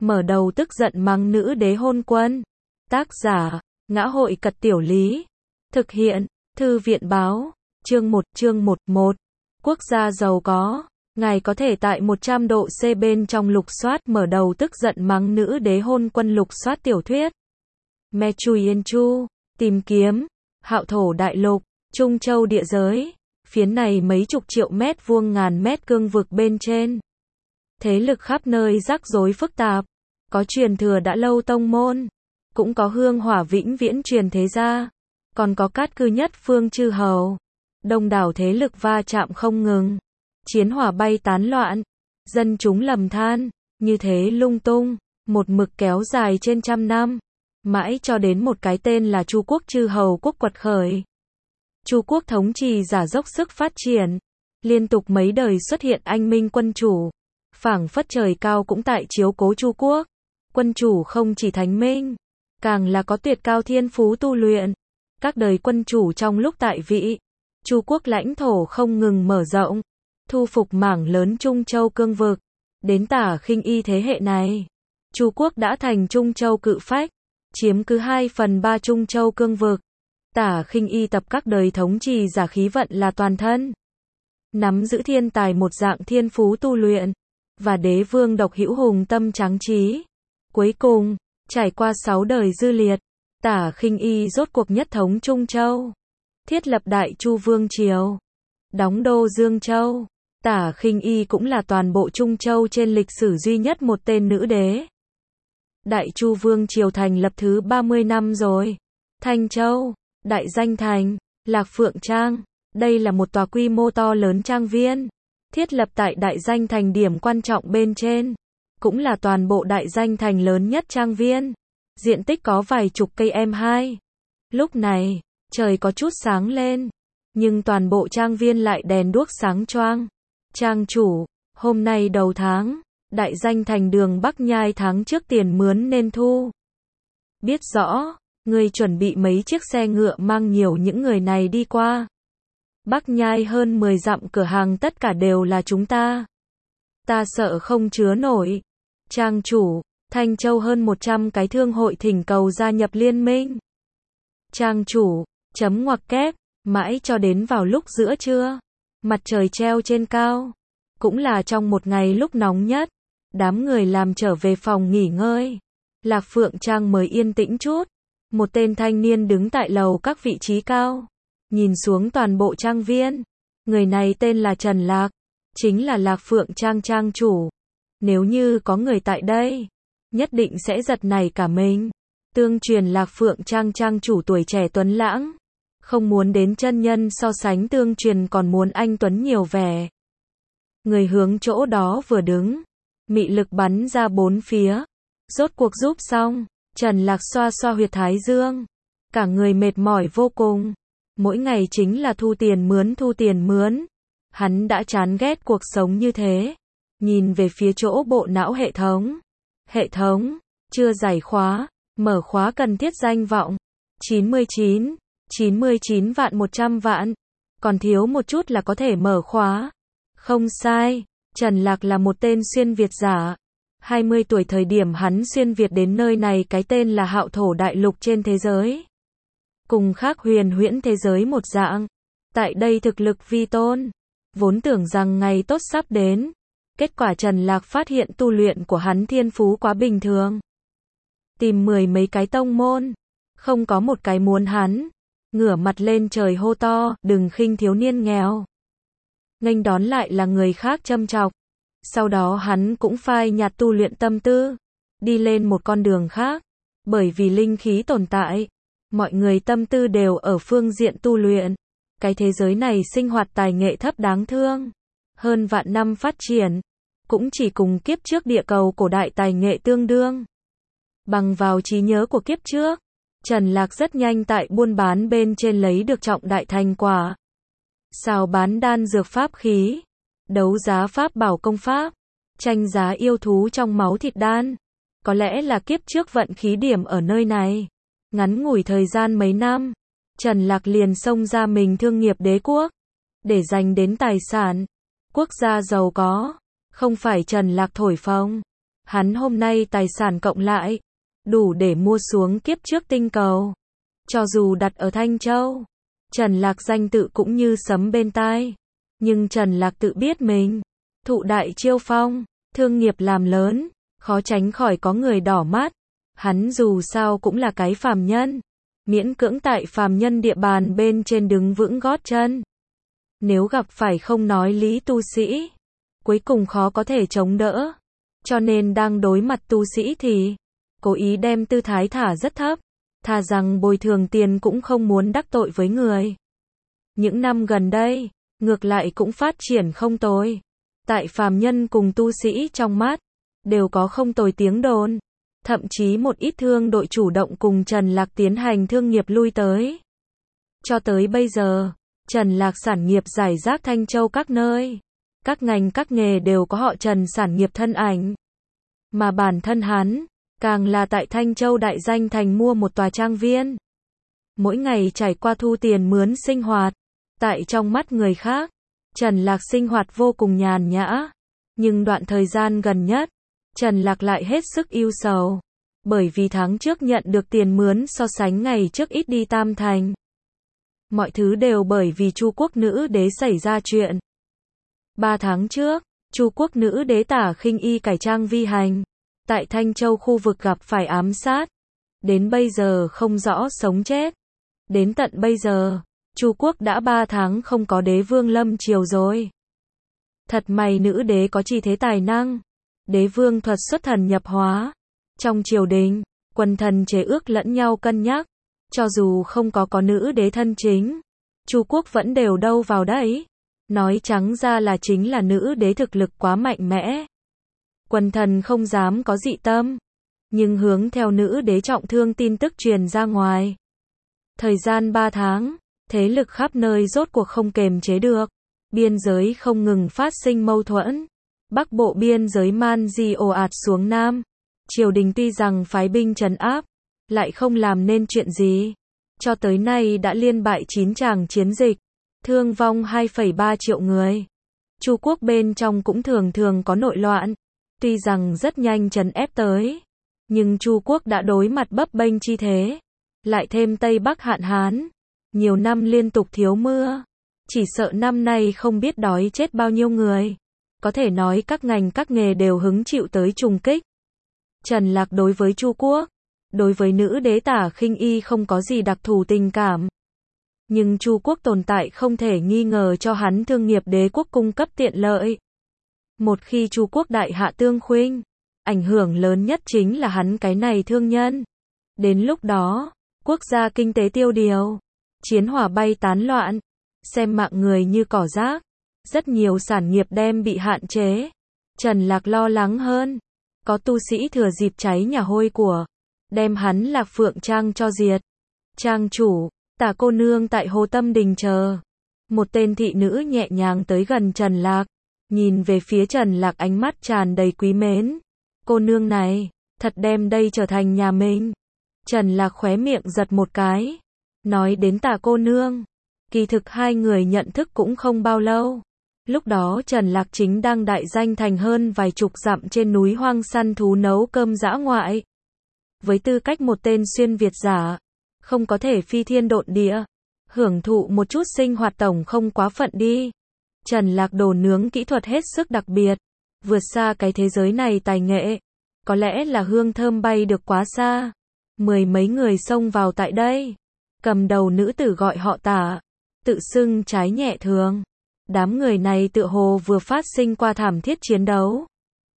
mở đầu tức giận mắng nữ đế hôn quân. Tác giả, Ngã hội Cật Tiểu Lý. Thực hiện, Thư viện Báo. Chương 1. Quốc gia giàu có. Ngài có thể tại 100 độ C bên trong lục soát mở đầu tức giận mắng nữ đế hôn quân lục soát tiểu thuyết. Me Chui Yên Chu. Tìm kiếm. Hạo thổ đại lục. Trung châu địa giới. Phiến này mấy chục triệu mét vuông ngàn mét cương vực bên trên. Thế lực khắp nơi rắc rối phức tạp. Có truyền thừa đã lâu tông môn. Cũng có hương hỏa vĩnh viễn truyền thế gia. Còn có cát cư nhất phương chư hầu. Đông đảo thế lực va chạm không ngừng. Chiến hỏa bay tán loạn. Dân chúng lầm than. Như thế lung tung. Một mực kéo dài trên trăm năm. Mãi cho đến một cái tên là Chu quốc chư hầu quốc quật khởi. Chu quốc thống trì giả dốc sức phát triển. Liên tục mấy đời xuất hiện anh minh quân chủ. Phảng phất trời cao cũng tại chiếu cố Chu quốc. Quân chủ không chỉ thánh minh, càng là có tuyệt cao thiên phú tu luyện. Các đời quân chủ trong lúc tại vị, Chu quốc lãnh thổ không ngừng mở rộng, thu phục mảng lớn Trung châu cương vực. Đến Tả Khinh Y thế hệ này, Chu quốc đã thành Trung châu cự phách, chiếm cứ 2/3 Trung châu cương vực. Tả Khinh Y tập các đời thống trì giả khí vận là toàn thân, nắm giữ thiên tài một dạng thiên phú tu luyện, và đế vương độc hữu hùng tâm tráng trí. Cuối cùng, trải qua 6 đời dư liệt, Tả Khinh Y rốt cuộc nhất thống Trung châu, thiết lập Đại Chu Vương Triều, đóng đô Dương Châu. Tả Khinh Y cũng là toàn bộ Trung châu trên lịch sử duy nhất một tên nữ đế. Đại Chu Vương Triều thành lập thứ 30 năm rồi. Thanh Châu, Đại Danh Thành, Lạc Phượng Trang, đây là một tòa quy mô to lớn trang viên, thiết lập tại Đại Danh Thành điểm quan trọng bên trên, cũng là toàn bộ Đại Danh Thành lớn nhất trang viên, diện tích có vài chục cây m2. Lúc này, trời có chút sáng lên, nhưng toàn bộ trang viên lại đèn đuốc sáng choang. Trang chủ, hôm nay đầu tháng, Đại Danh Thành đường Bắc Nhai tháng trước tiền mướn nên thu. Biết rõ, ngươi chuẩn bị mấy chiếc xe ngựa mang nhiều những người này đi qua. Bắc Nhai hơn 10 dặm cửa hàng tất cả đều là chúng ta. Ta sợ không chứa nổi. Trang chủ, Thanh Châu hơn 100 cái thương hội thỉnh cầu gia nhập liên minh. Trang chủ, chấm ngoặc kép, mãi cho đến vào lúc giữa trưa, mặt trời treo trên cao, cũng là trong một ngày lúc nóng nhất, đám người làm trở về phòng nghỉ ngơi. Lạc Phượng Trang mới yên tĩnh chút, một tên thanh niên đứng tại lầu các vị trí cao, nhìn xuống toàn bộ trang viên. Người này tên là Trần Lạc, chính là Lạc Phượng Trang trang chủ. Nếu như có người tại đây, nhất định sẽ giật nảy cả mình. Tương truyền Lạc Phượng Trang trang chủ tuổi trẻ tuấn lãng, không muốn đến chân nhân so sánh tương truyền còn muốn anh tuấn nhiều vẻ. Người hướng chỗ đó vừa đứng, mị lực bắn ra bốn phía. Rốt cuộc giúp xong, Trần Lạc xoa xoa huyệt thái dương, cả người mệt mỏi vô cùng. Mỗi ngày chính là thu tiền mướn. Hắn đã chán ghét cuộc sống như thế. Nhìn về phía chỗ bộ não hệ thống. Hệ thống, chưa giải khóa, mở khóa cần thiết danh vọng. 99 vạn 100 vạn. Còn thiếu một chút là có thể mở khóa. Không sai, Trần Lạc là một tên xuyên Việt giả. 20 tuổi thời điểm hắn xuyên Việt đến nơi này cái tên là Hạo thổ đại lục trên thế giới. Cùng khác huyền huyễn thế giới một dạng. Tại đây thực lực vi tôn. Vốn tưởng rằng ngày tốt sắp đến. Kết quả Trần Lạc phát hiện tu luyện của hắn thiên phú quá bình thường. Tìm 10 mấy cái tông môn, không có một cái muốn hắn. Ngửa mặt lên trời hô to, đừng khinh thiếu niên nghèo. Nghênh đón lại là người khác châm chọc. Sau đó hắn cũng phai nhạt tu luyện tâm tư, đi lên một con đường khác. Bởi vì linh khí tồn tại, mọi người tâm tư đều ở phương diện tu luyện. Cái thế giới này sinh hoạt tài nghệ thấp đáng thương. Hơn vạn năm phát triển, cũng chỉ cùng kiếp trước địa cầu cổ đại tài nghệ tương đương. Bằng vào trí nhớ của kiếp trước, Trần Lạc rất nhanh tại buôn bán bên trên lấy được trọng đại thành quả. Sào bán đan dược pháp khí, đấu giá pháp bảo công pháp, tranh giá yêu thú trong máu thịt đan. Có lẽ là kiếp trước vận khí điểm ở nơi này. Ngắn ngủi thời gian mấy năm, Trần Lạc liền xông ra mình thương nghiệp đế quốc, để dành đến tài sản. Quốc gia giàu có, không phải Trần Lạc thổi phồng. Hắn hôm nay tài sản cộng lại, đủ để mua xuống kiếp trước tinh cầu. Cho dù đặt ở Thanh Châu, Trần Lạc danh tự cũng như sấm bên tai. Nhưng Trần Lạc tự biết mình, thụ đại chiêu phong, thương nghiệp làm lớn, khó tránh khỏi có người đỏ mắt. Hắn dù sao cũng là cái phàm nhân, miễn cưỡng tại phàm nhân địa bàn bên trên đứng vững gót chân. Nếu gặp phải không nói lý tu sĩ, cuối cùng khó có thể chống đỡ. Cho nên đang đối mặt tu sĩ thì cố ý đem tư thái thả rất thấp, thà rằng bồi thường tiền cũng không muốn đắc tội với người. Những năm gần đây, ngược lại cũng phát triển không tồi. Tại phàm nhân cùng tu sĩ trong mắt, đều có không tồi tiếng đồn. Thậm chí một ít thương đội chủ động cùng Trần Lạc tiến hành thương nghiệp lui tới. Cho tới bây giờ, Trần Lạc sản nghiệp rải rác Thanh Châu các nơi. Các ngành các nghề đều có họ Trần sản nghiệp thân ảnh. Mà bản thân hắn, càng là tại Thanh Châu đại danh thành mua một tòa trang viên. Mỗi ngày trải qua thu tiền mướn sinh hoạt. Tại trong mắt người khác, Trần Lạc sinh hoạt vô cùng nhàn nhã. Nhưng đoạn thời gian gần nhất, Trần Lạc lại hết sức ưu sầu. Bởi vì tháng trước nhận được tiền mướn so sánh ngày trước ít đi tam thành. Mọi thứ đều bởi vì Chu quốc nữ đế xảy ra chuyện. 3 tháng trước, Chu quốc nữ đế Tả Khinh Y cải trang vi hành. Tại Thanh Châu khu vực gặp phải ám sát. Đến bây giờ không rõ sống chết. Đến tận bây giờ, Chu quốc đã 3 tháng không có đế vương lâm triều rồi. Thật may nữ đế có chi thế tài năng. Đế vương thuật xuất thần nhập hóa. Trong triều đình, quần thần chế ước lẫn nhau cân nhắc. Cho dù không có nữ đế thân chính, Chu quốc vẫn đều đâu vào đấy. Nói trắng ra là chính là nữ đế thực lực quá mạnh mẽ. Quần thần không dám có dị tâm. Nhưng hướng theo nữ đế trọng thương tin tức truyền ra ngoài. Thời gian 3 tháng, thế lực khắp nơi rốt cuộc không kềm chế được. Biên giới không ngừng phát sinh mâu thuẫn. Bắc bộ biên giới man di ồ ạt xuống Nam. Triều đình tuy rằng phái binh trấn áp, lại không làm nên chuyện gì. Cho tới nay đã liên bại 9 tràng chiến dịch, thương vong 2,3 triệu người. Chu quốc bên trong cũng thường thường có nội loạn. Tuy rằng rất nhanh trấn ép tới, nhưng Chu quốc đã đối mặt bấp bênh chi thế. Lại thêm Tây Bắc hạn hán, nhiều năm liên tục thiếu mưa. Chỉ sợ năm nay không biết đói chết bao nhiêu người. Có thể nói các ngành các nghề đều hứng chịu tới trùng kích. Trần Lạc đối với Chu quốc, đối với nữ đế Tả Khinh Y không có gì đặc thù tình cảm. Nhưng Chu quốc tồn tại không thể nghi ngờ cho hắn thương nghiệp đế quốc cung cấp tiện lợi. Một khi Chu quốc đại hạ tương khuynh, ảnh hưởng lớn nhất chính là hắn cái này thương nhân. Đến lúc đó, quốc gia kinh tế tiêu điều, chiến hỏa bay tán loạn, xem mạng người như cỏ rác, rất nhiều sản nghiệp đem bị hạn chế. Trần Lạc lo lắng hơn, có tu sĩ thừa dịp cháy nhà hôi của, đem hắn Lạc Phượng Trang cho diệt. Trang chủ, Tả cô nương tại Hồ Tâm Đình chờ. Một tên thị nữ nhẹ nhàng tới gần Trần Lạc, nhìn về phía Trần Lạc ánh mắt tràn đầy quý mến. Cô nương này, thật đem đây trở thành nhà mình. Trần Lạc khóe miệng giật một cái. Nói đến Tả cô nương, kỳ thực hai người nhận thức cũng không bao lâu. Lúc đó Trần Lạc chính đang đại danh thành hơn vài chục dặm trên núi hoang săn thú nấu cơm dã ngoại. Với tư cách một tên xuyên Việt giả, không có thể phi thiên độn địa, hưởng thụ một chút sinh hoạt tổng không quá phận đi. Trần Lạc đồ nướng kỹ thuật hết sức đặc biệt, vượt xa cái thế giới này tài nghệ. Có lẽ là hương thơm bay được quá xa. 10 mấy người xông vào tại đây. Cầm đầu nữ tử gọi họ Tả, tự xưng trái nhẹ thường. Đám người này tựa hồ vừa phát sinh qua thảm thiết chiến đấu.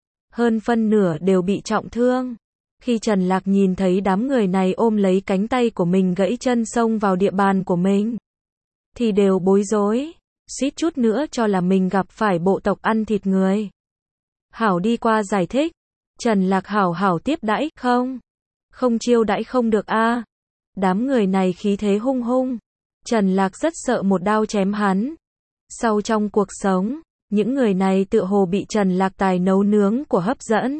Hơn phân nửa đều bị trọng thương. Khi Trần Lạc nhìn thấy đám người này ôm lấy cánh tay của mình gãy chân xông vào địa bàn của mình, thì đều bối rối, suýt chút nữa cho là mình gặp phải bộ tộc ăn thịt người. Hảo đi qua giải thích. Trần Lạc hảo tiếp đãi, không chiêu đãi không được a. Đám người này khí thế hung hung. Trần Lạc rất sợ một đao chém hắn. Sau trong cuộc sống, những người này tựa hồ bị Trần Lạc tài nấu nướng của hấp dẫn.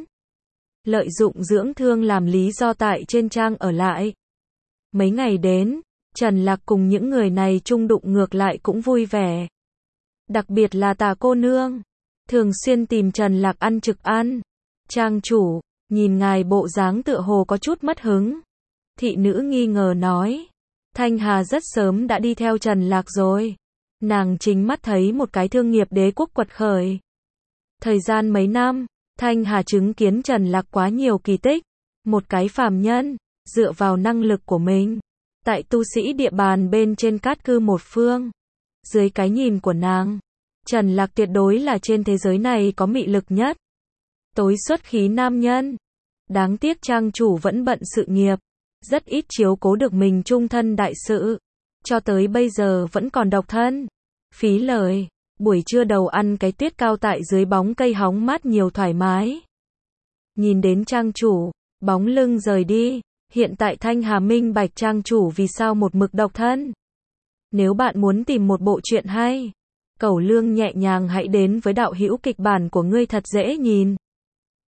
Lợi dụng dưỡng thương làm lý do tại trên trang ở lại. Mấy ngày đến, Trần Lạc cùng những người này chung đụng ngược lại cũng vui vẻ. Đặc biệt là Tả cô nương, thường xuyên tìm Trần Lạc ăn trực ăn. Trang chủ, nhìn ngài bộ dáng tựa hồ có chút mất hứng. Thị nữ nghi ngờ nói. Thanh Hà rất sớm đã đi theo Trần Lạc rồi. Nàng chính mắt thấy một cái thương nghiệp đế quốc quật khởi. Thời gian mấy năm, Thanh Hà chứng kiến Trần Lạc quá nhiều kỳ tích. Một cái phàm nhân, dựa vào năng lực của mình, tại tu sĩ địa bàn bên trên cát cư một phương. Dưới cái nhìn của nàng, Trần Lạc tuyệt đối là trên thế giới này có mị lực nhất. Tối xuất khí nam nhân. Đáng tiếc trang chủ vẫn bận sự nghiệp, rất ít chiếu cố được mình trung thân đại sự. Cho tới bây giờ vẫn còn độc thân. Phí lời, buổi trưa đầu ăn cái tuyết cao tại dưới bóng cây hóng mát nhiều thoải mái. Nhìn đến trang chủ, bóng lưng rời đi, hiện tại Thanh Hà minh bạch trang chủ vì sao một mực độc thân. Nếu bạn muốn tìm một bộ truyện hay, cẩu lương nhẹ nhàng hãy đến với đạo hữu kịch bản của ngươi thật dễ nhìn.